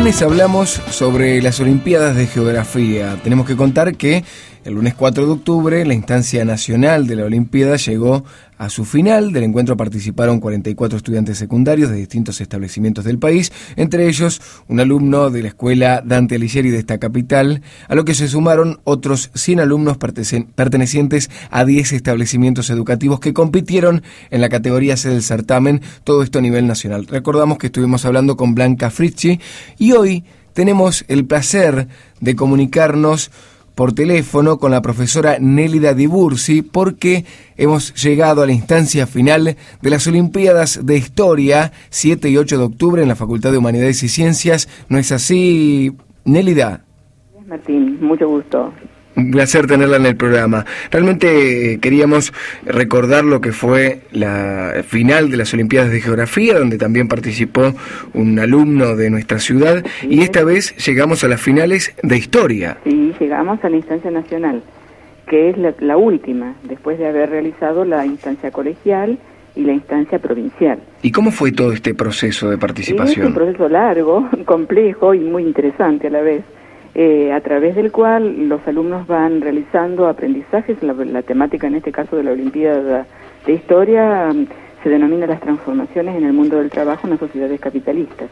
lunes hablamos sobre las Olimpiadas de Geografía. Tenemos que contar que el lunes 4 de octubre la instancia nacional de la Olimpiada llegó a su final. Del encuentro participaron 44 estudiantes secundarios de distintos establecimientos del país, entre ellos un alumno de la escuela Dante Alighieri de esta capital, a lo que se sumaron otros 100 alumnos pertenecientes a 10 establecimientos educativos que compitieron en la categoría C del certamen, todo esto a nivel nacional. Recordamos que estuvimos hablando con Blanca Fritschi y hoy tenemos el placer de comunicarnos por teléfono con la profesora Nélida Di Bursi, porque hemos llegado a la instancia final de las Olimpiadas de Historia, 7 y 8 de octubre en la Facultad de Humanidades y Ciencias. ¿No es así, Nélida? Martín, mucho gusto. Un placer tenerla en el programa. Realmente queríamos recordar lo que fue la final de las Olimpiadas de Geografía, donde también participó un alumno de nuestra ciudad, sí. Y esta vez llegamos a las finales de Historia. Sí, llegamos a la instancia nacional, que es la última, después de haber realizado la instancia colegial y la instancia provincial. ¿Y cómo fue todo este proceso de participación? Es un proceso largo, complejo y muy interesante a la vez. A través del cual los alumnos van realizando aprendizajes. La temática en este caso de la Olimpiada de Historia se denomina las transformaciones en el mundo del trabajo en las sociedades capitalistas.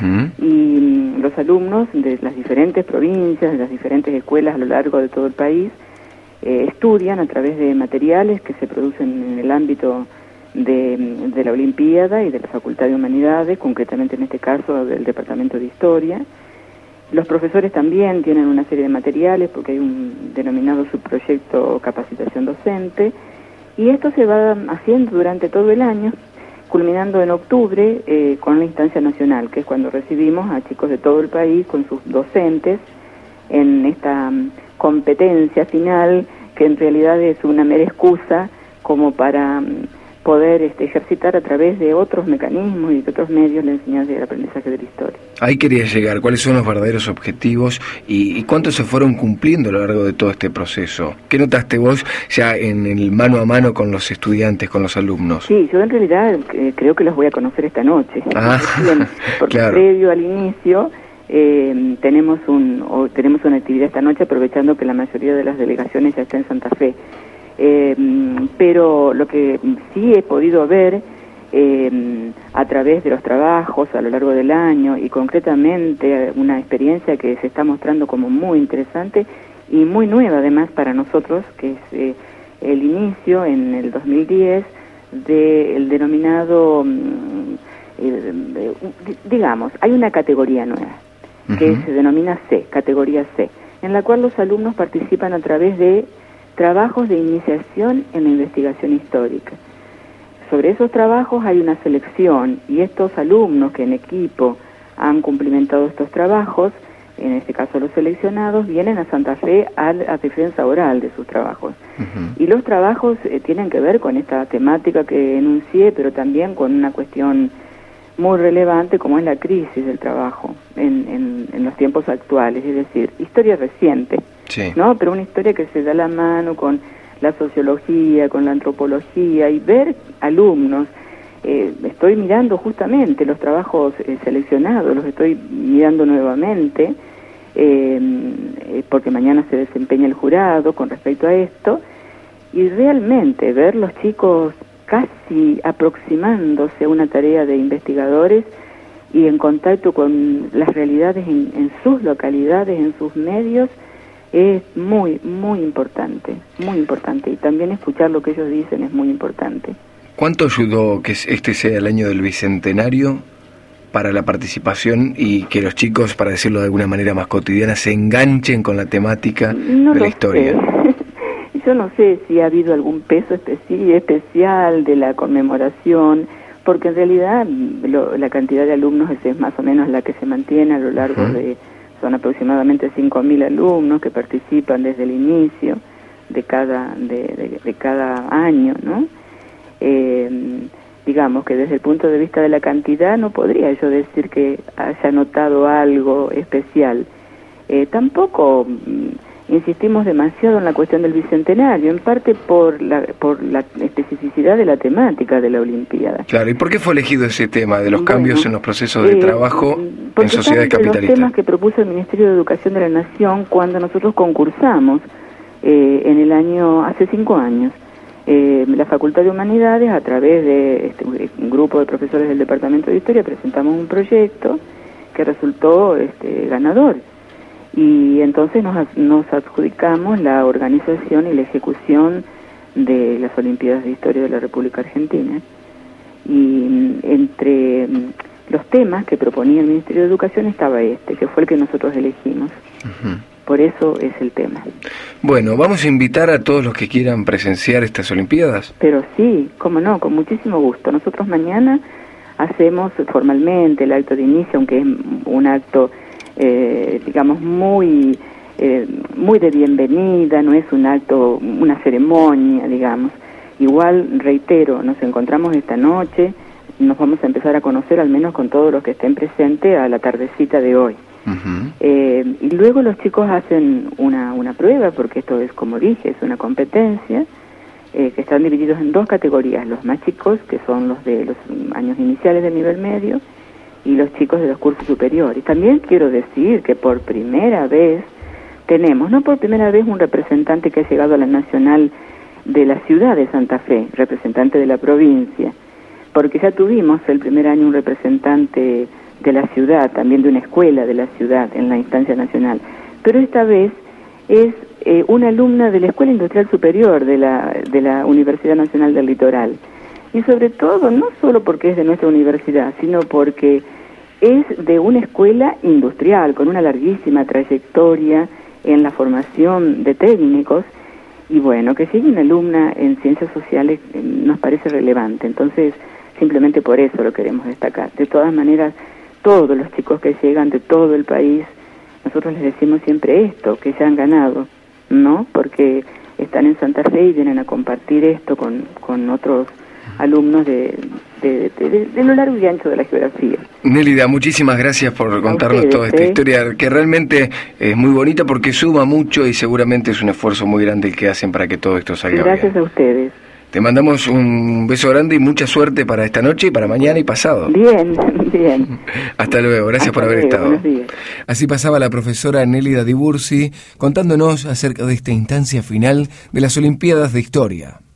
Y los alumnos de las diferentes provincias, de las diferentes escuelas a lo largo de todo el país, estudian a través de materiales que se producen en el ámbito de la Olimpiada y de la Facultad de Humanidades, concretamente en este caso del Departamento de Historia. Los profesores también tienen una serie de materiales porque hay un denominado subproyecto capacitación docente, y esto se va haciendo durante todo el año, culminando en octubre con la instancia nacional, que es cuando recibimos a chicos de todo el país con sus docentes en esta competencia final, que en realidad es una mera excusa como para poder ejercitar a través de otros mecanismos y de otros medios la enseñanza y el aprendizaje de la historia. Ahí quería llegar. ¿Cuáles son los verdaderos objetivos y cuántos se fueron cumpliendo a lo largo de todo este proceso? ¿Qué notaste vos ya en el mano a mano con los estudiantes, con los alumnos? Sí, yo en realidad creo que los voy a conocer esta noche. Bien, porque claro, previo al inicio tenemos una actividad esta noche, aprovechando que la mayoría de las delegaciones ya está en Santa Fe. Pero lo que sí he podido ver a través de los trabajos a lo largo del año, y concretamente una experiencia que se está mostrando como muy interesante y muy nueva además para nosotros, que es el inicio en el 2010 del denominado, digamos, hay una categoría nueva que se denomina C, categoría C, en la cual los alumnos participan a través de trabajos de iniciación en la investigación histórica. Sobre esos trabajos hay una selección, y estos alumnos que en equipo han cumplimentado estos trabajos, en este caso los seleccionados, vienen a Santa Fe a defensa oral de sus trabajos. Y los trabajos tienen que ver con esta temática que enuncié, pero también con una cuestión muy relevante como es la crisis del trabajo en los tiempos actuales, es decir, historia reciente. Sí. ¿No? Pero una historia que se da la mano con la sociología, con la antropología, y ver alumnos. Estoy mirando justamente los trabajos seleccionados, los estoy mirando nuevamente, porque mañana se desempeña el jurado con respecto a esto, y realmente ver los chicos casi aproximándose a una tarea de investigadores y en contacto con las realidades en sus localidades, en sus medios, es muy, muy importante, y también escuchar lo que ellos dicen es muy importante. ¿Cuánto ayudó que este sea el año del Bicentenario para la participación y que los chicos, para decirlo de alguna manera más cotidiana, se enganchen con la temática de la historia? Yo no sé si ha habido algún peso especial de la conmemoración, porque en realidad la cantidad de alumnos es más o menos la que se mantiene a lo largo de... Son aproximadamente 5.000 alumnos que participan desde el inicio de cada año, ¿no? Digamos que desde el punto de vista de la cantidad no podría yo decir que haya notado algo especial. Tampoco insistimos demasiado en la cuestión del bicentenario, en parte por la especificidad de la temática de la Olimpiada. Claro, ¿y por qué fue elegido ese tema de los cambios en los procesos de trabajo en sociedades capitalistas? Los temas que propuso el Ministerio de Educación de la Nación cuando nosotros concursamos hace 5 años. La Facultad de Humanidades, a través de un grupo de profesores del Departamento de Historia, presentamos un proyecto que resultó ganador. Y entonces nos adjudicamos la organización y la ejecución de las Olimpiadas de Historia de la República Argentina. Y entre los temas que proponía el Ministerio de Educación estaba que fue el que nosotros elegimos. Uh-huh. Por eso es el tema. Bueno, vamos a invitar a todos los que quieran presenciar estas Olimpiadas. Pero sí, cómo no, con muchísimo gusto. Nosotros mañana hacemos formalmente el acto de inicio, aunque es un acto digamos muy de bienvenida, no es un acto, una ceremonia, digamos. Igual, reitero, nos encontramos esta noche, nos vamos a empezar a conocer al menos con todos los que estén presentes a la tardecita de hoy. Uh-huh. Y luego los chicos hacen una prueba, porque esto es, como dije, es una competencia, que están divididos en 2 categorías, los más chicos, que son los de los años iniciales del nivel medio, y los chicos de los cursos superiores. También quiero decir que por primera vez tenemos, no por primera vez, un representante que ha llegado a la nacional de la ciudad de Santa Fe, representante de la provincia, porque ya tuvimos el primer año un representante de la ciudad, también de una escuela de la ciudad en la instancia nacional, pero esta vez es una alumna de la Escuela Industrial Superior de la Universidad Nacional del Litoral. Y sobre todo, no solo porque es de nuestra universidad, sino porque es de una escuela industrial, con una larguísima trayectoria en la formación de técnicos, y bueno, que llegue una alumna en ciencias sociales nos parece relevante, entonces simplemente por eso lo queremos destacar. De todas maneras, todos los chicos que llegan de todo el país, nosotros les decimos siempre esto, que ya han ganado, ¿no? Porque están en Santa Fe y vienen a compartir esto con otros alumnos de lo largo y ancho de la geografía. Nélida, muchísimas gracias por contarnos toda esta historia, que realmente es muy bonita porque suma mucho y seguramente es un esfuerzo muy grande el que hacen para que todo esto salga bien. Gracias a ustedes. Te mandamos un beso grande y mucha suerte para esta noche y para mañana y pasado. Bien, bien. Hasta luego, gracias por haber estado. Buenos días. Así pasaba la profesora Nélida Dibursi contándonos acerca de esta instancia final de las Olimpiadas de Historia.